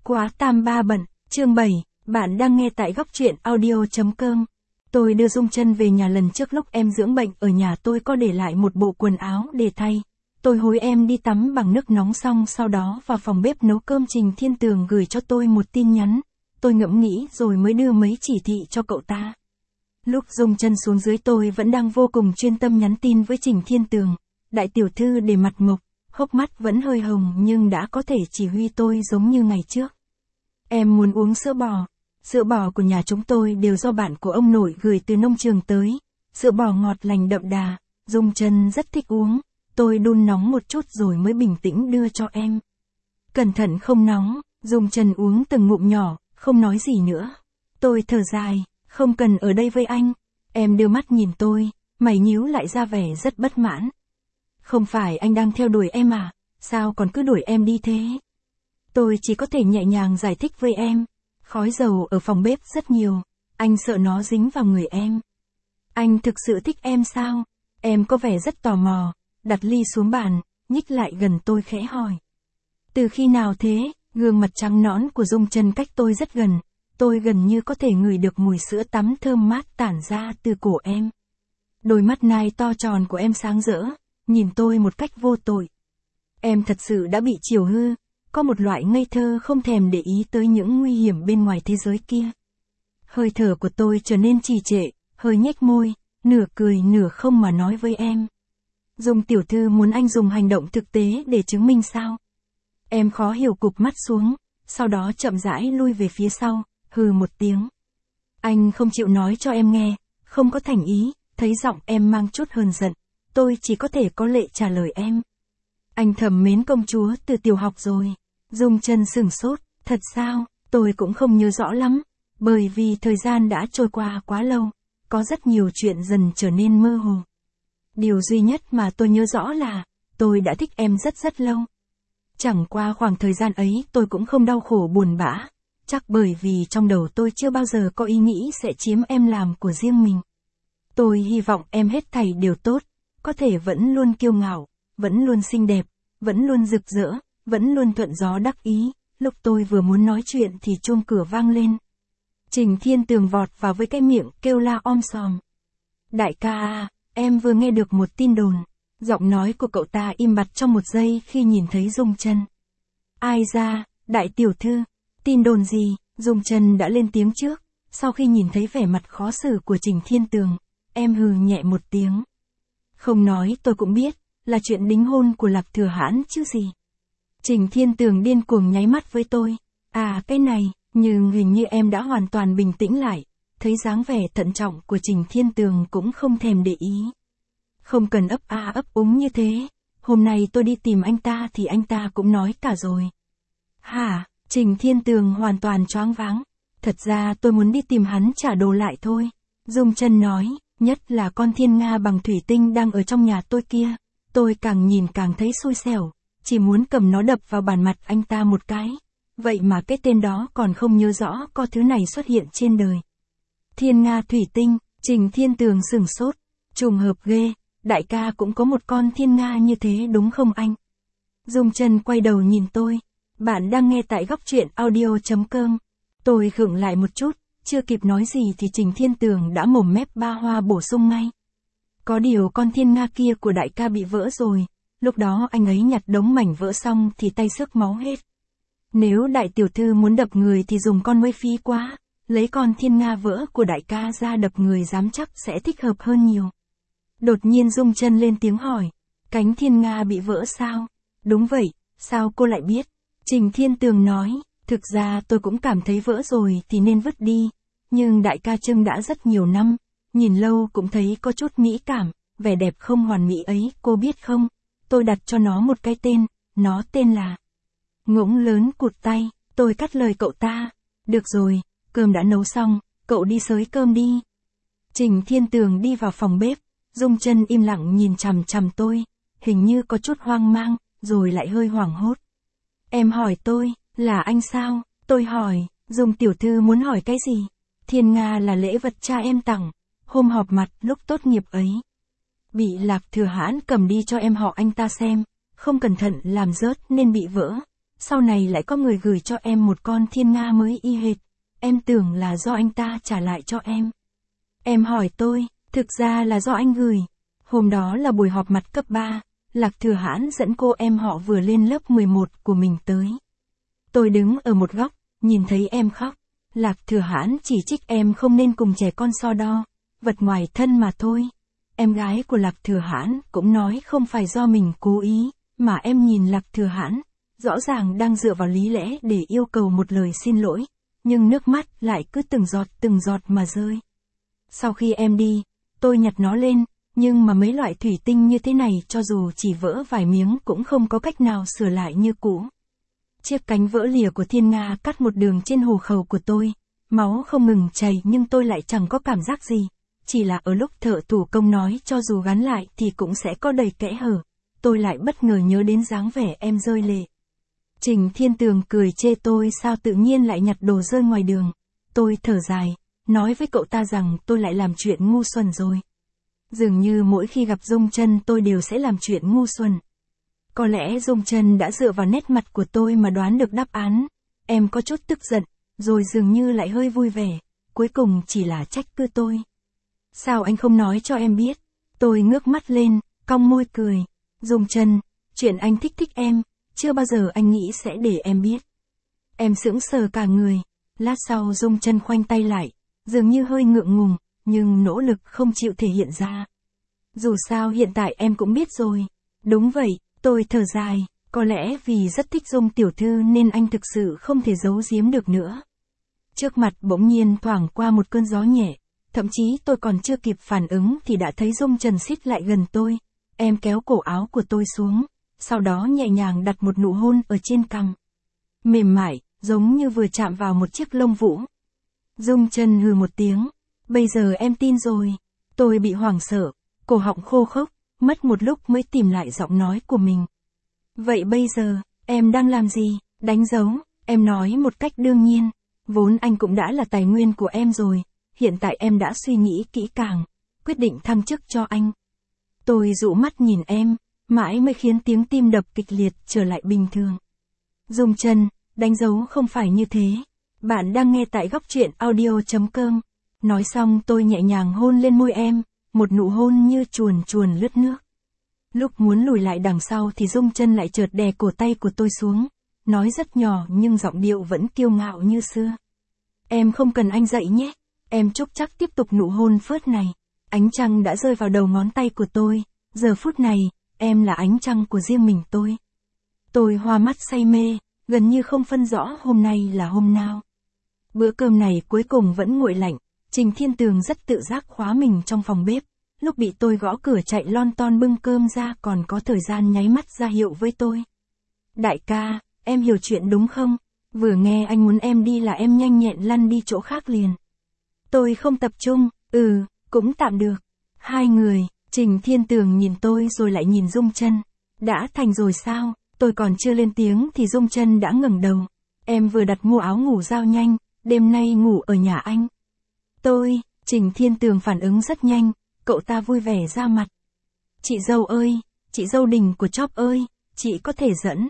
Quá tam ba bận, chương 7, bạn đang nghe tại góc truyện audio.com. Tôi đưa Dung Chân về nhà lần trước lúc em dưỡng bệnh ở nhà tôi có để lại một bộ quần áo để thay. Tôi hối em đi tắm bằng nước nóng xong sau đó vào phòng bếp nấu cơm. Trình Thiên Tường gửi cho tôi một tin nhắn. Tôi ngẫm nghĩ rồi mới đưa mấy chỉ thị cho cậu ta. Lúc Dung Chân xuống dưới tôi vẫn đang vô cùng chuyên tâm nhắn tin với Trình Thiên Tường. Đại tiểu thư để mặt mộc, hốc mắt vẫn hơi hồng nhưng đã có thể chỉ huy tôi giống như ngày trước. Em muốn uống sữa bò. Sữa bò của nhà chúng tôi đều do bạn của ông nội gửi từ nông trường tới. Sữa bò ngọt lành đậm đà, Dung Chân rất thích uống. Tôi đun nóng một chút rồi mới bình tĩnh đưa cho em. Cẩn thận không nóng, Dung Chân uống từng ngụm nhỏ, không nói gì nữa. Tôi thở dài, không cần ở đây với anh. Em đưa mắt nhìn tôi, mày nhíu lại ra vẻ rất bất mãn. Không phải anh đang theo đuổi em à, sao còn cứ đuổi em đi thế? Tôi chỉ có thể nhẹ nhàng giải thích với em. Khói dầu ở phòng bếp rất nhiều, anh sợ nó dính vào người em. Anh thực sự thích em sao? Em có vẻ rất tò mò, đặt ly xuống bàn, nhích lại gần tôi khẽ hỏi. Từ khi nào thế? Gương mặt trắng nõn của Dung Chân cách tôi rất gần, tôi gần như có thể ngửi được mùi sữa tắm thơm mát tản ra từ cổ em. Đôi mắt nai to tròn của em sáng rỡ, nhìn tôi một cách vô tội. Em thật sự đã bị chiều hư, có một loại ngây thơ không thèm để ý tới những nguy hiểm bên ngoài thế giới kia. Hơi thở của tôi trở nên trì trệ, hơi nhếch môi, nửa cười nửa không mà nói với em. Dung tiểu thư muốn anh dùng hành động thực tế để chứng minh sao? Em khó hiểu cụp mắt xuống, sau đó chậm rãi lui về phía sau, hừ một tiếng. Anh không chịu nói cho em nghe, không có thành ý, thấy giọng em mang chút hờn giận, tôi chỉ có thể có lệ trả lời em. Anh thầm mến công chúa từ tiểu học rồi. Dung Chân sửng sốt, thật sao, tôi cũng không nhớ rõ lắm, bởi vì thời gian đã trôi qua quá lâu, có rất nhiều chuyện dần trở nên mơ hồ. Điều duy nhất mà tôi nhớ rõ là, tôi đã thích em rất rất lâu. Chẳng qua khoảng thời gian ấy tôi cũng không đau khổ buồn bã, chắc bởi vì trong đầu tôi chưa bao giờ có ý nghĩ sẽ chiếm em làm của riêng mình. Tôi hy vọng em hết thảy đều tốt, có thể vẫn luôn kiêu ngạo, vẫn luôn xinh đẹp, vẫn luôn rực rỡ, vẫn luôn thuận gió đắc ý. Lúc tôi vừa muốn nói chuyện thì chuông cửa vang lên. Trình Thiên Tường vọt vào với cái miệng kêu la om sòm. Đại ca à, em vừa nghe được một tin đồn. Giọng nói của cậu ta im bặt trong một giây khi nhìn thấy Dung Chân. Ai ra, đại tiểu thư, tin đồn gì? Dung Chân đã lên tiếng trước, sau khi nhìn thấy vẻ mặt khó xử của Trình Thiên Tường, em hừ nhẹ một tiếng. Không nói tôi cũng biết, là chuyện đính hôn của Lạc Thừa Hãn chứ gì. Trình Thiên Tường điên cuồng nháy mắt với tôi. À cái này, nhưng hình như em đã hoàn toàn bình tĩnh lại, thấy dáng vẻ thận trọng của Trình Thiên Tường cũng không thèm để ý. Không cần ấp a ấp úng như thế, hôm nay tôi đi tìm anh ta thì anh ta cũng nói cả rồi. Hả? Trình Thiên Tường hoàn toàn choáng váng. Thật ra tôi muốn đi tìm hắn trả đồ lại thôi. Dung Chân nói, nhất là con thiên nga bằng thủy tinh đang ở trong nhà tôi kia. Tôi càng nhìn càng thấy xui xẻo, chỉ muốn cầm nó đập vào bàn mặt anh ta một cái. Vậy mà cái tên đó còn không nhớ rõ có thứ này xuất hiện trên đời. Thiên nga thủy tinh, Trình Thiên Tường sửng sốt. Trùng hợp ghê, đại ca cũng có một con thiên nga như thế đúng không anh? Dung Chân quay đầu nhìn tôi. Bạn đang nghe tại góc truyện audio.com. Tôi khựng lại một chút, chưa kịp nói gì thì Trình Thiên Tường đã mồm mép ba hoa bổ sung ngay. Có điều con thiên nga kia của đại ca bị vỡ rồi, lúc đó anh ấy nhặt đống mảnh vỡ xong thì tay xước máu hết. Nếu đại tiểu thư muốn đập người thì dùng con mới phí quá, lấy con thiên nga vỡ của đại ca ra đập người dám chắc sẽ thích hợp hơn nhiều. Đột nhiên Dung Chân lên tiếng hỏi, cánh thiên nga bị vỡ sao? Đúng vậy, sao cô lại biết? Trình Thiên Tường nói, thực ra tôi cũng cảm thấy vỡ rồi thì nên vứt đi, nhưng đại ca trưng đã rất nhiều năm, nhìn lâu cũng thấy có chút mỹ cảm, vẻ đẹp không hoàn mỹ ấy cô biết không? Tôi đặt cho nó một cái tên, nó tên là Ngỗng lớn cụt tay. Tôi cắt lời cậu ta, được rồi, cơm đã nấu xong, cậu đi xới cơm đi. Trình Thiên Tường đi vào phòng bếp, Dung Chân im lặng nhìn chằm chằm tôi, hình như có chút hoang mang, rồi lại hơi hoảng hốt. Em hỏi tôi, là anh sao? Tôi hỏi, Dung tiểu thư muốn hỏi cái gì? Thiên nga là lễ vật cha em tặng, hôm họp mặt lúc tốt nghiệp ấy. Bị Lạc Thừa Hãn cầm đi cho em họ anh ta xem, không cẩn thận làm rớt nên bị vỡ. Sau này lại có người gửi cho em một con thiên nga mới y hệt. Em tưởng là do anh ta trả lại cho em. Em hỏi tôi, thực ra là do anh gửi. Hôm đó là buổi họp mặt cấp 3, Lạc Thừa Hãn dẫn cô em họ vừa lên lớp 11 của mình tới. Tôi đứng ở một góc, nhìn thấy em khóc. Lạc Thừa Hãn chỉ trích em không nên cùng trẻ con so đo, vật ngoài thân mà thôi. Em gái của Lạc Thừa Hãn cũng nói không phải do mình cố ý, mà em nhìn Lạc Thừa Hãn, rõ ràng đang dựa vào lý lẽ để yêu cầu một lời xin lỗi, nhưng nước mắt lại cứ từng giọt mà rơi. Sau khi em đi, tôi nhặt nó lên, nhưng mà mấy loại thủy tinh như thế này cho dù chỉ vỡ vài miếng cũng không có cách nào sửa lại như cũ. Chiếc cánh vỡ lìa của thiên nga cắt một đường trên hồ khẩu của tôi, máu không ngừng chảy nhưng tôi lại chẳng có cảm giác gì. Chỉ là ở lúc thợ thủ công nói cho dù gắn lại thì cũng sẽ có đầy kẽ hở, tôi lại bất ngờ nhớ đến dáng vẻ em rơi lệ. Trình Thiên Tường cười chê tôi sao tự nhiên lại nhặt đồ rơi ngoài đường. Tôi thở dài, nói với cậu ta rằng tôi lại làm chuyện ngu xuẩn rồi. Dường như mỗi khi gặp Dung Chân tôi đều sẽ làm chuyện ngu xuẩn. Có lẽ Dung Chân đã dựa vào nét mặt của tôi mà đoán được đáp án. Em có chút tức giận, rồi dường như lại hơi vui vẻ, cuối cùng chỉ là trách cứ tôi. Sao anh không nói cho em biết? Tôi ngước mắt lên, cong môi cười. Dung Chân, chuyện anh thích em, chưa bao giờ anh nghĩ sẽ để em biết. Em sững sờ cả người. Lát sau Dung Chân khoanh tay lại, dường như hơi ngượng ngùng, nhưng nỗ lực không chịu thể hiện ra. Dù sao hiện tại em cũng biết rồi. Đúng vậy, tôi thở dài, có lẽ vì rất thích Dung tiểu thư nên anh thực sự không thể giấu giếm được nữa. Trước mặt bỗng nhiên thoảng qua một cơn gió nhẹ, thậm chí tôi còn chưa kịp phản ứng thì đã thấy Dung Trần xít lại gần tôi. Em kéo cổ áo của tôi xuống, sau đó nhẹ nhàng đặt một nụ hôn ở trên cằm. Mềm mại, giống như vừa chạm vào một chiếc lông vũ. Dung Trần hừ một tiếng. Bây giờ em tin rồi. Tôi bị hoảng sợ, cổ họng khô khốc, mất một lúc mới tìm lại giọng nói của mình. Vậy bây giờ, em đang làm gì? Đánh dấu, em nói một cách đương nhiên. Vốn anh cũng đã là tài nguyên của em rồi. Hiện tại em đã suy nghĩ kỹ càng, quyết định thăng chức cho anh. Tôi dụ mắt nhìn em, mãi mới khiến tiếng tim đập kịch liệt trở lại bình thường. Dung Chân, đánh dấu không phải như thế. Bạn đang nghe tại góc truyện audio.com. Nói xong tôi nhẹ nhàng hôn lên môi em, một nụ hôn như chuồn chuồn lướt nước. Lúc muốn lùi lại đằng sau thì Dung Chân lại chợt đè cổ tay của tôi xuống, nói rất nhỏ nhưng giọng điệu vẫn kiêu ngạo như xưa. Em không cần anh dạy nhé. Em chúc chắc tiếp tục nụ hôn phớt này. Ánh trăng đã rơi vào đầu ngón tay của tôi. Giờ phút này, em là ánh trăng của riêng mình tôi. Tôi hoa mắt say mê, gần như không phân rõ hôm nay là hôm nào. Bữa cơm này cuối cùng vẫn nguội lạnh. Trình Thiên Tường rất tự giác khóa mình trong phòng bếp. Lúc bị tôi gõ cửa chạy lon ton bưng cơm ra còn có thời gian nháy mắt ra hiệu với tôi. Đại ca, em hiểu chuyện đúng không? Vừa nghe anh muốn em đi là em nhanh nhẹn lăn đi chỗ khác liền. Tôi không tập trung, cũng tạm được. Hai người, Trình Thiên Tường nhìn tôi rồi lại nhìn Dung Chân. Đã thành rồi sao? Tôi còn chưa lên tiếng thì Dung Chân đã ngẩng đầu. Em vừa đặt mua áo ngủ giao nhanh, đêm nay ngủ ở nhà anh. Trình Thiên Tường phản ứng rất nhanh, cậu ta vui vẻ ra mặt. Chị dâu ơi, chị dâu Đình của Chóp ơi, chị có thể dẫn.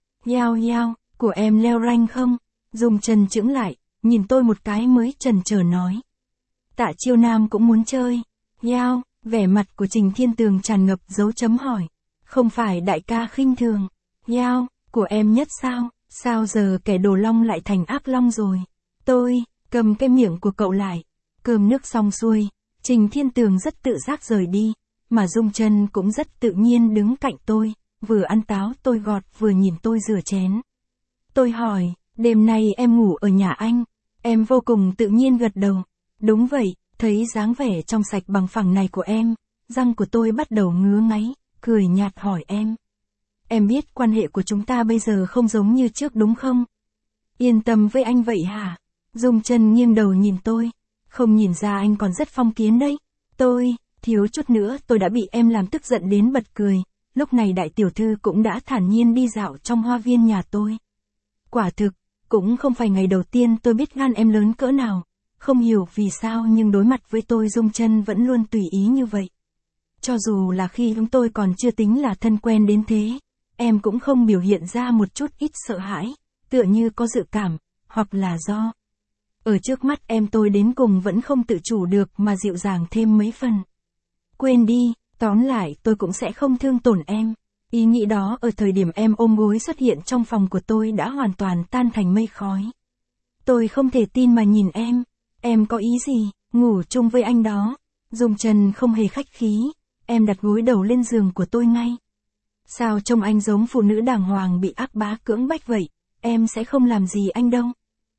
Yao, của em leo rank không? Dung Chân chững lại, nhìn tôi một cái mới chần chờ nói. Tạ Chiêu Nam cũng muốn chơi. Yao, vẻ mặt của Trình Thiên Tường tràn ngập dấu chấm hỏi. Không phải đại ca khinh thường. Yao, của em nhất sao? Sao giờ kẻ đồ long lại thành ác long rồi? Tôi, cầm cái miệng của cậu lại. Cơm nước xong xuôi, Trình Thiên Tường rất tự giác rời đi, mà Dung Chân cũng rất tự nhiên đứng cạnh tôi, vừa ăn táo tôi gọt vừa nhìn tôi rửa chén. Tôi hỏi, đêm nay em ngủ ở nhà anh? Em vô cùng tự nhiên gật đầu. Đúng vậy, thấy dáng vẻ trong sạch bằng phẳng này của em, răng của tôi bắt đầu ngứa ngáy, cười nhạt hỏi em. Em biết quan hệ của chúng ta bây giờ không giống như trước đúng không? Yên tâm với anh vậy hả? Dung Chân nghiêng đầu nhìn tôi. Không nhìn ra anh còn rất phong kiến đấy. Tôi, thiếu chút nữa tôi đã bị em làm tức giận đến bật cười. Lúc này đại tiểu thư cũng đã thản nhiên đi dạo trong hoa viên nhà tôi. Quả thực, cũng không phải ngày đầu tiên tôi biết gan em lớn cỡ nào. Không hiểu vì sao nhưng đối mặt với tôi Dung Chân vẫn luôn tùy ý như vậy. Cho dù là khi chúng tôi còn chưa tính là thân quen đến thế, em cũng không biểu hiện ra một chút ít sợ hãi, tựa như có dự cảm, hoặc là do. Ở trước mắt em tôi đến cùng vẫn không tự chủ được mà dịu dàng thêm mấy phần. Quên đi, tóm lại tôi cũng sẽ không thương tổn em. Ý nghĩ đó ở thời điểm em ôm gối xuất hiện trong phòng của tôi đã hoàn toàn tan thành mây khói. Tôi không thể tin mà nhìn em có ý gì, ngủ chung với anh đó. Dung Trần không hề khách khí, em đặt gối đầu lên giường của tôi ngay. Sao trông anh giống phụ nữ đàng hoàng bị ác bá cưỡng bách vậy, em sẽ không làm gì anh đâu.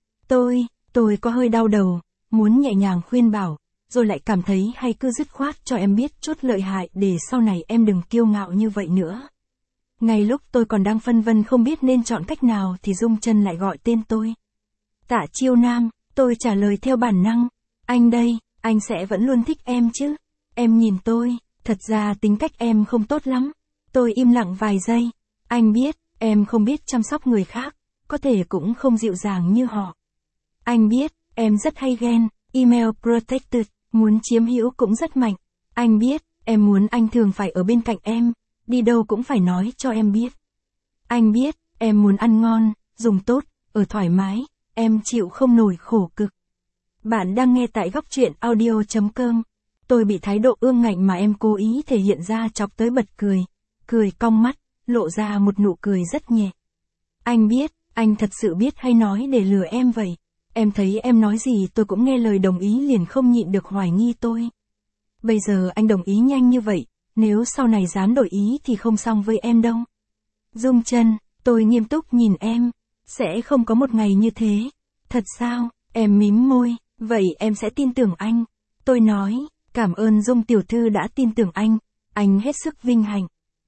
Tôi có hơi đau đầu, muốn nhẹ nhàng khuyên bảo, rồi lại cảm thấy hay cứ dứt khoát cho em biết chút lợi hại để sau này em đừng kiêu ngạo như vậy nữa. Ngay lúc tôi còn đang phân vân không biết nên chọn cách nào thì Dung Trần lại gọi tên tôi. Tạ Chiêu Nam, tôi trả lời theo bản năng. Anh đây, anh sẽ vẫn luôn thích em chứ. Em nhìn tôi, thật ra tính cách em không tốt lắm. Tôi im lặng vài giây. Anh biết, em không biết chăm sóc người khác, có thể cũng không dịu dàng như họ. Anh biết, em rất hay ghen, email protected, muốn chiếm hữu cũng rất mạnh. Anh biết, em muốn anh thường phải ở bên cạnh em, đi đâu cũng phải nói cho em biết. Anh biết, em muốn ăn ngon, dùng tốt, ở thoải mái, em chịu không nổi khổ cực. Bạn đang nghe tại góc truyện audio.com. Tôi bị thái độ ương ngạnh mà em cố ý thể hiện ra chọc tới bật cười. Cười cong mắt, lộ ra một nụ cười rất nhẹ. Anh biết, anh thật sự biết hay nói để lừa em vậy. Em thấy em nói gì tôi cũng nghe lời đồng ý liền không nhịn được hoài nghi tôi. Bây giờ anh đồng ý nhanh như vậy, nếu sau này dám đổi ý thì không xong với em đâu. Dung Trần, tôi nghiêm túc nhìn em, sẽ không có một ngày như thế. Thật sao, em mím môi, vậy em sẽ tin tưởng anh. Tôi nói, cảm ơn Dung tiểu thư đã tin tưởng anh hết sức vinh hạnh.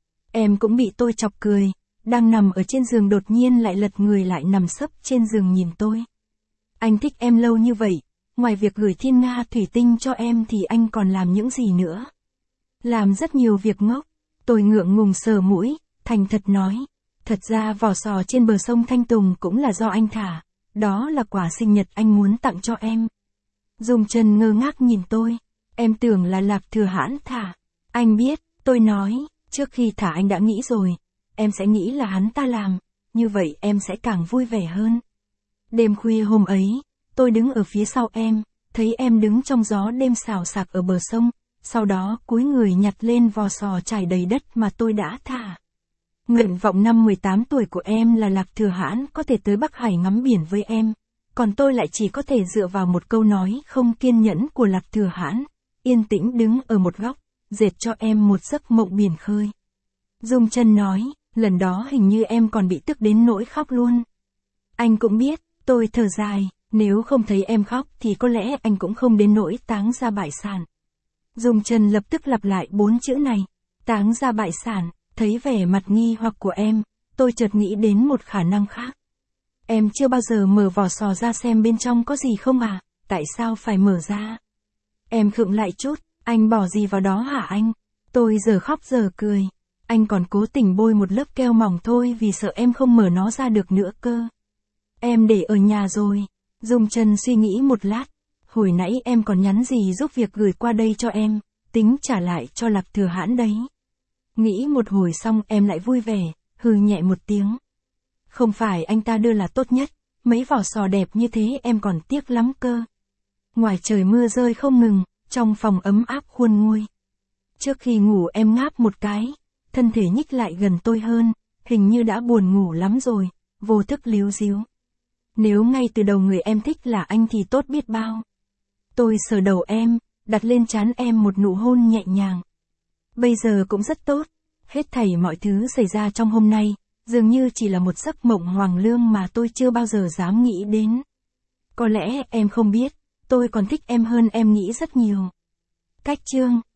Em cũng bị tôi chọc cười, đang nằm ở trên giường đột nhiên lại lật người lại nằm sấp trên giường nhìn tôi. Anh thích em lâu như vậy, ngoài việc gửi thiên nga thủy tinh cho em thì anh còn làm những gì nữa? Làm rất nhiều việc ngốc. Tôi ngượng ngùng sờ mũi, thành thật nói. Thật ra vỏ sò trên bờ sông Thanh Tùng cũng là do anh thả. Đó là quà sinh nhật anh muốn tặng cho em. Dung Trần ngơ ngác nhìn tôi. Em tưởng là Lạc Thừa Hãn thả. Anh biết, tôi nói, trước khi thả anh đã nghĩ rồi. Em sẽ nghĩ là hắn ta làm. Như vậy em sẽ càng vui vẻ hơn. Đêm khuya hôm ấy, tôi đứng ở phía sau em, thấy em đứng trong gió đêm xào xạc ở bờ sông, sau đó cúi người nhặt lên vò sò trải đầy đất mà tôi đã thả. Nguyện vọng năm 18 tuổi của em là Lạc Thừa Hãn có thể tới Bắc Hải ngắm biển với em, còn tôi lại chỉ có thể dựa vào một câu nói không kiên nhẫn của Lạc Thừa Hãn, yên tĩnh đứng ở một góc, dệt cho em một giấc mộng biển khơi. Dung Trần nói, lần đó hình như em còn bị tức đến nỗi khóc luôn. Anh cũng biết. Tôi thở dài, nếu không thấy em khóc thì có lẽ anh cũng không đến nỗi táng ra bại sản. Dung Trần lập tức lặp lại 4 chữ này, táng ra bại sản, thấy vẻ mặt nghi hoặc của em, tôi chợt nghĩ đến một khả năng khác. Em chưa bao giờ mở vỏ sò ra xem bên trong có gì không à, tại sao phải mở ra? Em khựng lại chút, anh bỏ gì vào đó hả anh? Tôi giờ khóc giờ cười, anh còn cố tình bôi một lớp keo mỏng thôi vì sợ em không mở nó ra được nữa cơ. Em để ở nhà rồi. Dung Trần suy nghĩ một lát. Hồi nãy em còn nhắn gì giúp việc gửi qua đây cho em, tính trả lại cho Lạc Thừa Hãn đấy. Nghĩ một hồi xong em lại vui vẻ, hừ nhẹ một tiếng. Không phải anh ta đưa là tốt nhất, mấy vỏ sò đẹp như thế em còn tiếc lắm cơ. Ngoài trời mưa rơi không ngừng, trong phòng ấm áp khuôn nguôi. Trước khi ngủ em ngáp một cái, thân thể nhích lại gần tôi hơn, hình như đã buồn ngủ lắm rồi, vô thức líu díu. Nếu ngay từ đầu người em thích là anh thì tốt biết bao. Tôi sờ đầu em, đặt lên trán em một nụ hôn nhẹ nhàng. Bây giờ cũng rất tốt, hết thảy mọi thứ xảy ra trong hôm nay, dường như chỉ là một giấc mộng hoàng lương mà tôi chưa bao giờ dám nghĩ đến. Có lẽ em không biết, tôi còn thích em hơn em nghĩ rất nhiều. Cách chương